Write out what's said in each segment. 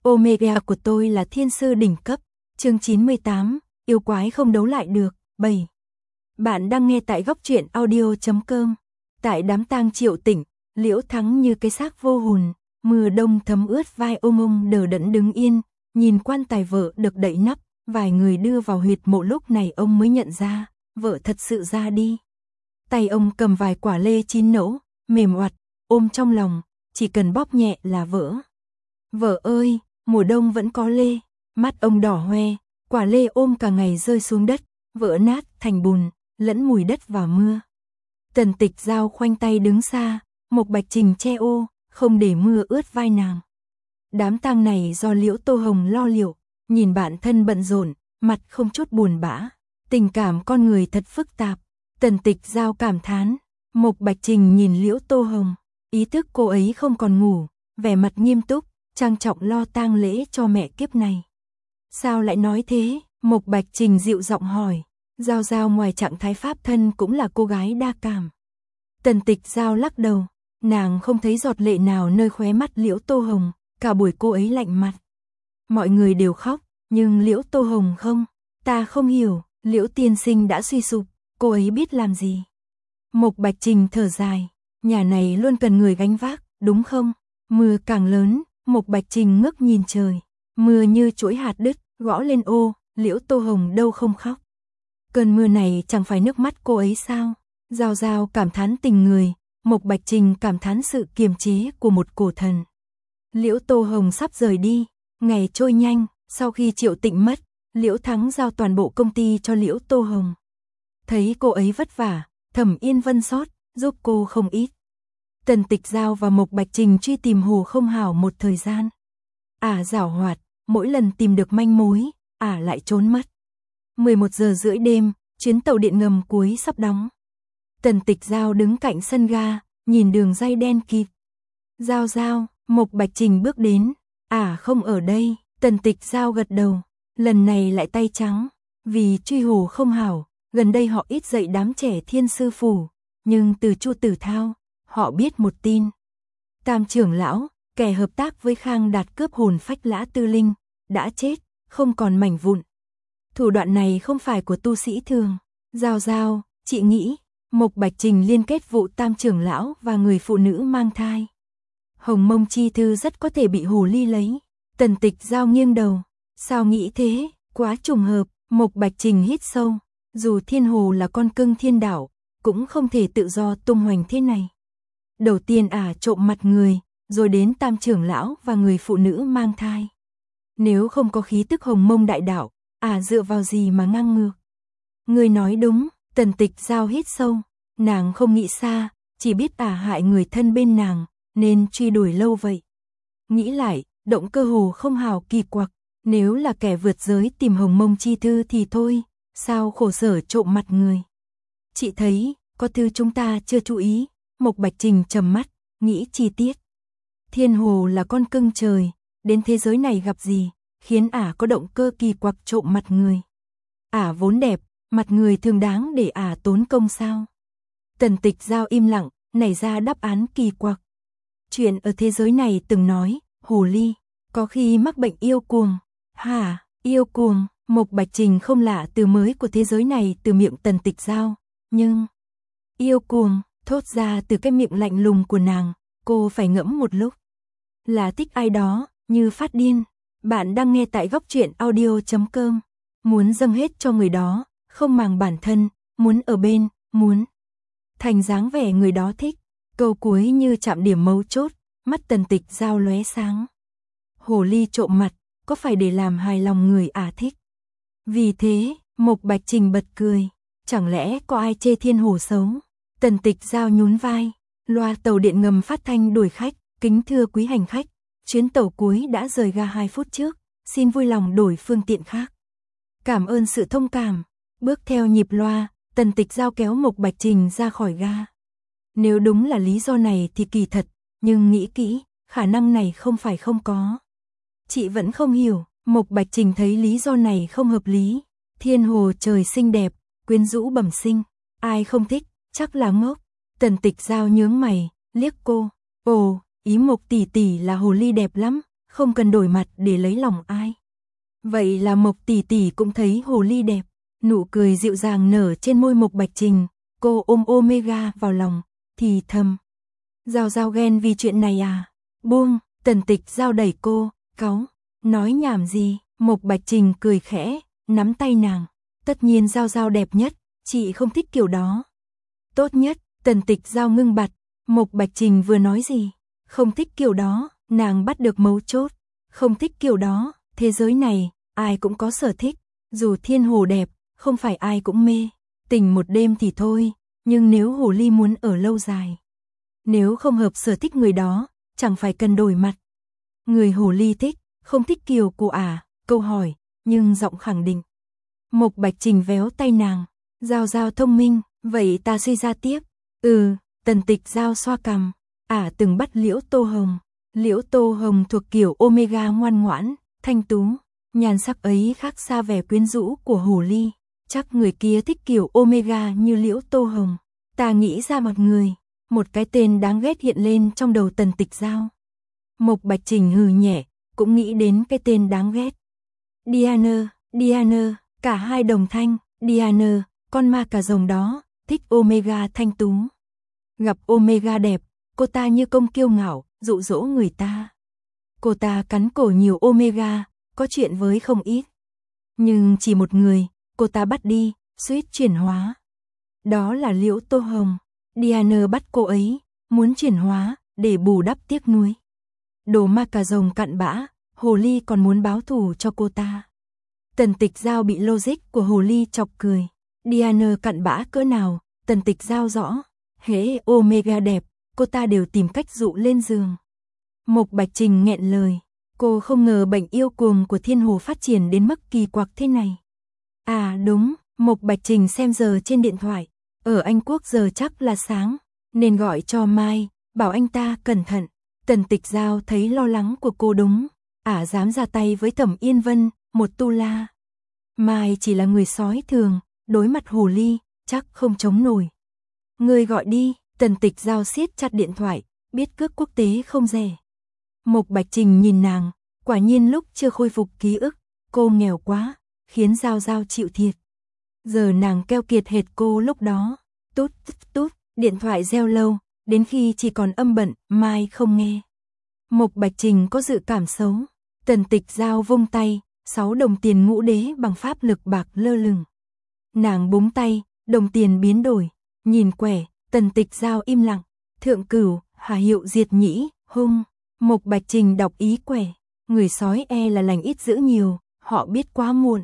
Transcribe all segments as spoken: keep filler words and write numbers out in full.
Omega của tôi là thiên sư đỉnh cấp. Chương chín mươi tám, yêu quái không đấu lại được. bảy. Bạn đang nghe tại góc truyện audio chấm com. Tại đám tang Triệu Tĩnh, Liễu Thắng như cái xác vô hồn, mưa đông thấm ướt vai ôm ông đờ đẫn đứng yên, nhìn quan tài vợ được đậy nắp, vài người đưa vào huyệt mộ, lúc này ông mới nhận ra, vợ thật sự ra đi. Tay ông cầm vài quả lê chín nẫu, mềm oặt, ôm trong lòng, chỉ cần bóp nhẹ là vỡ. Vợ ơi, mùa đông vẫn có lê, mắt ông đỏ hoe, quả lê ôm cả ngày rơi xuống đất, vỡ nát thành bùn, lẫn mùi đất và mưa. Tần Tịch Giao khoanh tay đứng xa, Mộc Bạch Trình che ô, không để mưa ướt vai nàng. Đám tang này do Liễu Tô Hồng lo liệu, nhìn bạn thân bận rộn, mặt không chút buồn bã, tình cảm con người thật phức tạp. Tần Tịch Giao cảm thán, Mộc Bạch Trình nhìn Liễu Tô Hồng, ý thức cô ấy không còn ngủ, vẻ mặt nghiêm túc, trang trọng lo tang lễ cho mẹ kiếp này. Sao lại nói thế? Mộc Bạch Trình dịu giọng hỏi. Giao Giao ngoài trạng thái pháp thân cũng là cô gái đa cảm. Tần Tịch Giao lắc đầu, nàng không thấy giọt lệ nào nơi khóe mắt Liễu Tô Hồng, cả buổi cô ấy lạnh mặt. Mọi người đều khóc, nhưng Liễu Tô Hồng không. Ta không hiểu, Liễu tiên sinh đã suy sụp, cô ấy biết làm gì? Mộc Bạch Trình thở dài, nhà này luôn cần người gánh vác, đúng không? Mưa càng lớn, Mộc Bạch Trình ngước nhìn trời, mưa như chuỗi hạt đứt, gõ lên ô, Liễu Tô Hồng đâu không khóc. Cơn mưa này chẳng phải nước mắt cô ấy sao? Giao Giao cảm thán tình người, Mộc Bạch Trình cảm thán sự kiềm chế của một cổ thần. Liễu Tô Hồng sắp rời đi, ngày trôi nhanh, sau khi Triệu Tĩnh mất, Liễu Thắng giao toàn bộ công ty cho Liễu Tô Hồng. Thấy cô ấy vất vả, Thẩm Yên Vân xót, giúp cô không ít. Tần Tịch Giao và Mộc Bạch Trình truy tìm Hồ Không Hảo một thời gian. Ả giảo hoạt, mỗi lần tìm được manh mối, Ả lại trốn mất. mười một giờ rưỡi đêm, chuyến tàu điện ngầm cuối sắp đóng. Tần Tịch Giao đứng cạnh sân ga, nhìn đường ray đen kịt. Giao Giao, Mộc Bạch Trình bước đến. Ả không ở đây. Tần Tịch Giao gật đầu, lần này lại tay trắng. Vì truy Hồ Không Hảo, gần đây họ ít dạy đám trẻ Thiên Sư Phủ, nhưng từ Chu Tử Thao, họ biết một tin. Tam trưởng lão, kẻ hợp tác với Khang Đạt cướp hồn phách Lã Tư Linh, đã chết, không còn mảnh vụn. Thủ đoạn này không phải của tu sĩ thường. Giao Giao, chị nghĩ, Mộc Bạch Trình liên kết vụ Tam trưởng lão và người phụ nữ mang thai. Hồng Mông Chi Thư rất có thể bị hồ ly lấy. Tần Tịch Giao nghiêng đầu, sao nghĩ thế, quá trùng hợp. Mộc Bạch Trình hít sâu, dù Thiên Hồ là con cưng thiên đạo, cũng không thể tự do tung hoành thế này. Đầu tiên Ả trộm mặt người, rồi đến Tam trưởng lão và người phụ nữ mang thai. Nếu không có khí tức Hồng Mông đại đạo, Ả dựa vào gì mà ngang ngược? Người nói đúng. Tần Tịch Giao hít sâu, nàng không nghĩ xa, chỉ biết Ả hại người thân bên nàng, nên truy đuổi lâu vậy. Nghĩ lại, động cơ Hồ Không Hảo kỳ quặc, nếu là kẻ vượt giới tìm Hồng Mông Chi Thư thì thôi, sao khổ sở trộm mặt người? Chị thấy, có thứ chúng ta chưa chú ý. Mộc Bạch Trình trầm mắt, nghĩ chi tiết. Thiên Hồ là con cưng trời, đến thế giới này gặp gì, khiến Ả có động cơ kỳ quặc trộm mặt người? Ả vốn đẹp, mặt người thường đáng để Ả tốn công sao? Tần Tịch Giao im lặng, nảy ra đáp án kỳ quặc. Chuyện ở thế giới này từng nói, hồ ly, có khi mắc bệnh yêu cuồng. Hả, yêu cuồng? Mộc Bạch Trình không lạ từ mới của thế giới này từ miệng Tần Tịch Giao, nhưng yêu cuồng, thốt ra từ cái miệng lạnh lùng của nàng, cô phải ngẫm một lúc. Là thích ai đó, như phát điên. Bạn đang nghe tại góc truyện audio chấm com. Muốn dâng hết cho người đó, không màng bản thân, muốn ở bên, muốn thành dáng vẻ người đó thích. Câu cuối như chạm điểm mấu chốt, mắt Tần Tịch Giao lóe sáng. Hồ ly trộm mặt, có phải để làm hài lòng người Ả thích? Vì thế, Mộc Bạch Trình bật cười. Chẳng lẽ có ai chê Thiên Hồ xấu? Tần Tịch Giao nhún vai, loa tàu điện ngầm phát thanh đuổi khách. Kính thưa quý hành khách, chuyến tàu cuối đã rời ga hai phút trước, xin vui lòng đổi phương tiện khác. Cảm ơn sự thông cảm. Bước theo nhịp loa, Tần Tịch Giao kéo Mộc Bạch Trình ra khỏi ga. Nếu đúng là lý do này thì kỳ thật, nhưng nghĩ kỹ, khả năng này không phải không có. Chị vẫn không hiểu, Mộc Bạch Trình thấy lý do này không hợp lý. Thiên Hồ trời xinh đẹp, quyến rũ bẩm sinh, ai không thích, chắc là ngốc. Tần Tịch Giao nhướng mày, liếc cô, ồ, ý Mộc tỷ tỷ là hồ ly đẹp lắm, không cần đổi mặt để lấy lòng ai. Vậy là Mộc tỷ tỷ cũng thấy hồ ly đẹp, nụ cười dịu dàng nở trên môi Mộc Bạch Trình, cô ôm Omega vào lòng, thì thầm. Giao Giao ghen vì chuyện này à? Buông, Tần Tịch Giao đẩy cô, cáu, nói nhảm gì? Mộc Bạch Trình cười khẽ, nắm tay nàng, tất nhiên Giao Giao đẹp nhất, chị không thích kiểu đó. Tốt nhất, Tần Tịch Giao ngưng bặt, Mộc Bạch Trình vừa nói gì? Không thích kiểu đó, nàng bắt được mấu chốt, không thích kiểu đó, thế giới này, ai cũng có sở thích, dù thiên hồ đẹp, không phải ai cũng mê, tình một đêm thì thôi, nhưng nếu hồ ly muốn ở lâu dài, nếu không hợp sở thích người đó, chẳng phải cần đổi mặt. Người hồ ly thích, không thích kiều cô à, câu hỏi, nhưng giọng khẳng định. Mộc Bạch Trình véo tay nàng, Giao Giao thông minh, vậy ta suy ra tiếp. Ừ, Tần Tịch Giao xoa cằm, ả từng bắt Liễu Tô Hồng. Liễu Tô Hồng thuộc kiểu Omega ngoan ngoãn, thanh tú, nhan sắc ấy khác xa vẻ quyến rũ của hồ ly, chắc người kia thích kiểu Omega như Liễu Tô Hồng. Ta nghĩ ra một người, một cái tên đáng ghét hiện lên trong đầu Tần Tịch Giao. Mộc Bạch Trình hừ nhẹ, cũng nghĩ đến cái tên đáng ghét. Diana, Diana, cả hai đồng thanh, Diana, con ma cà rồng đó, thích Omega thanh tú. Gặp Omega đẹp, cô ta như công kiêu ngạo, dụ dỗ người ta. Cô ta cắn cổ nhiều Omega, có chuyện với không ít. Nhưng chỉ một người, cô ta bắt đi, suýt chuyển hóa. Đó là Liễu Tô Hồng. Diana bắt cô ấy, muốn chuyển hóa, để bù đắp tiếc nuối. Đồ ma cà rồng cặn bã, hồ ly còn muốn báo thù cho cô ta. Tần Tịch Giao bị logic của hồ ly chọc cười. Diana cặn bã cỡ nào, Tần Tịch Giao rõ. Hễ Omega đẹp, cô ta đều tìm cách dụ lên giường. Mộc Bạch Trình nghẹn lời, cô không ngờ bệnh yêu cuồng của thiên hồ phát triển đến mức kỳ quặc thế này. À đúng, Mộc Bạch Trình xem giờ trên điện thoại, ở Anh Quốc giờ chắc là sáng, nên gọi cho Mai, bảo anh ta cẩn thận. Tần Tịch Giao thấy lo lắng của cô đúng, ả dám ra tay với Thẩm Yên Vân, một tu la. Mai chỉ là người sói thường, đối mặt hồ ly, chắc không chống nổi. Người gọi đi, Tần Tịch Giao siết chặt điện thoại, biết cước quốc tế không rẻ. Mộc Bạch Trình nhìn nàng, quả nhiên lúc chưa khôi phục ký ức, cô nghèo quá, khiến Giao Giao chịu thiệt. Giờ nàng keo kiệt hệt cô lúc đó, tút tút tút, điện thoại reo lâu, đến khi chỉ còn âm bận, Mai không nghe. Mộc Bạch Trình có dự cảm xấu, Tần Tịch Giao vung tay, sáu đồng tiền ngũ đế bằng pháp lực bạc lơ lửng. Nàng búng tay, đồng tiền biến đổi, nhìn quẻ, Tần Tịch Giao im lặng, thượng cửu, hà hiệu diệt nhĩ, hung. Mộc Bạch Trình đọc ý quẻ, người sói e là lành ít dữ nhiều, họ biết quá muộn.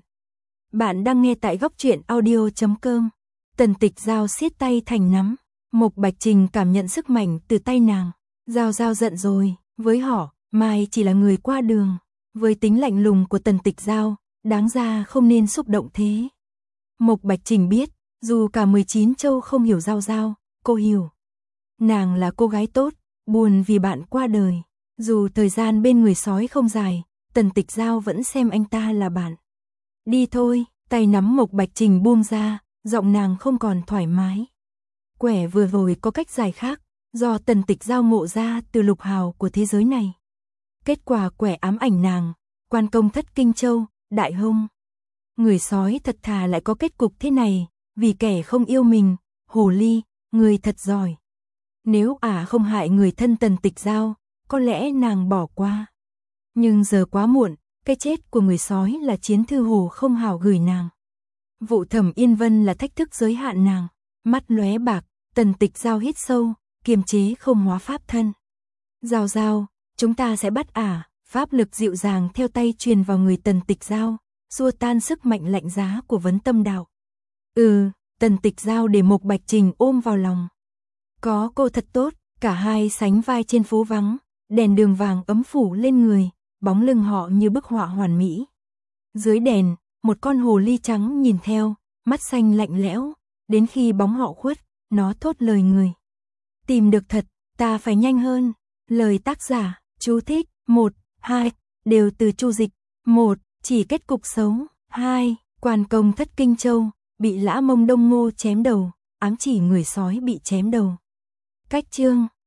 Bạn đang nghe tại góc truyện audio chấm com. Tần Tịch Giao siết tay thành nắm, Mộc Bạch Trình cảm nhận sức mạnh từ tay nàng. Giao Giao giận rồi, với họ, Mai chỉ là người qua đường. Với tính lạnh lùng của Tần Tịch Giao, đáng ra không nên xúc động thế. Mộc Bạch Trình biết, dù cả mười chín châu không hiểu Giao Giao, cô hiểu. Nàng là cô gái tốt, buồn vì bạn qua đời. Dù thời gian bên người sói không dài, Tần Tịch Giao vẫn xem anh ta là bạn. Đi thôi, tay nắm Mộc Bạch Trình buông ra, giọng nàng không còn thoải mái. Quẻ vừa rồi có cách giải khác, do Tần Tịch Giao ngộ ra từ lục hào của thế giới này. Kết quả quẻ ám ảnh nàng, quan công thất Kinh Châu, đại hung. Người sói thật thà lại có kết cục thế này, vì kẻ không yêu mình, hồ ly, người thật giỏi. Nếu ả không hại người thân Tần Tịch Giao, có lẽ nàng bỏ qua. Nhưng giờ quá muộn, cái chết của người sói là chiến thư hồ không hảo gửi nàng. Vụ Thẩm Yên Vân là thách thức giới hạn nàng, mắt lóe bạc, Tần Tịch Giao hít sâu, kiềm chế không hóa pháp thân. Giao Giao, chúng ta sẽ bắt ả, pháp lực dịu dàng theo tay truyền vào người Tần Tịch Giao, xua tan sức mạnh lạnh giá của vấn tâm đạo. Ừ, Tần Tịch Giao để Mộc Bạch Trình ôm vào lòng. Có cô thật tốt, cả hai sánh vai trên phố vắng, đèn đường vàng ấm phủ lên người, bóng lưng họ như bức họa hoàn mỹ. Dưới đèn, một con hồ ly trắng nhìn theo, mắt xanh lạnh lẽo, đến khi bóng họ khuất, nó thốt lời người. Tìm được thật, ta phải nhanh hơn. Lời tác giả, chú thích, một, hai, đều từ Chu Dịch. một. Chỉ kết cục xấu. hai. Quan công thất Kinh Châu, bị Lã Mông Đông Ngô chém đầu, ám chỉ người sói bị chém đầu. Cách chương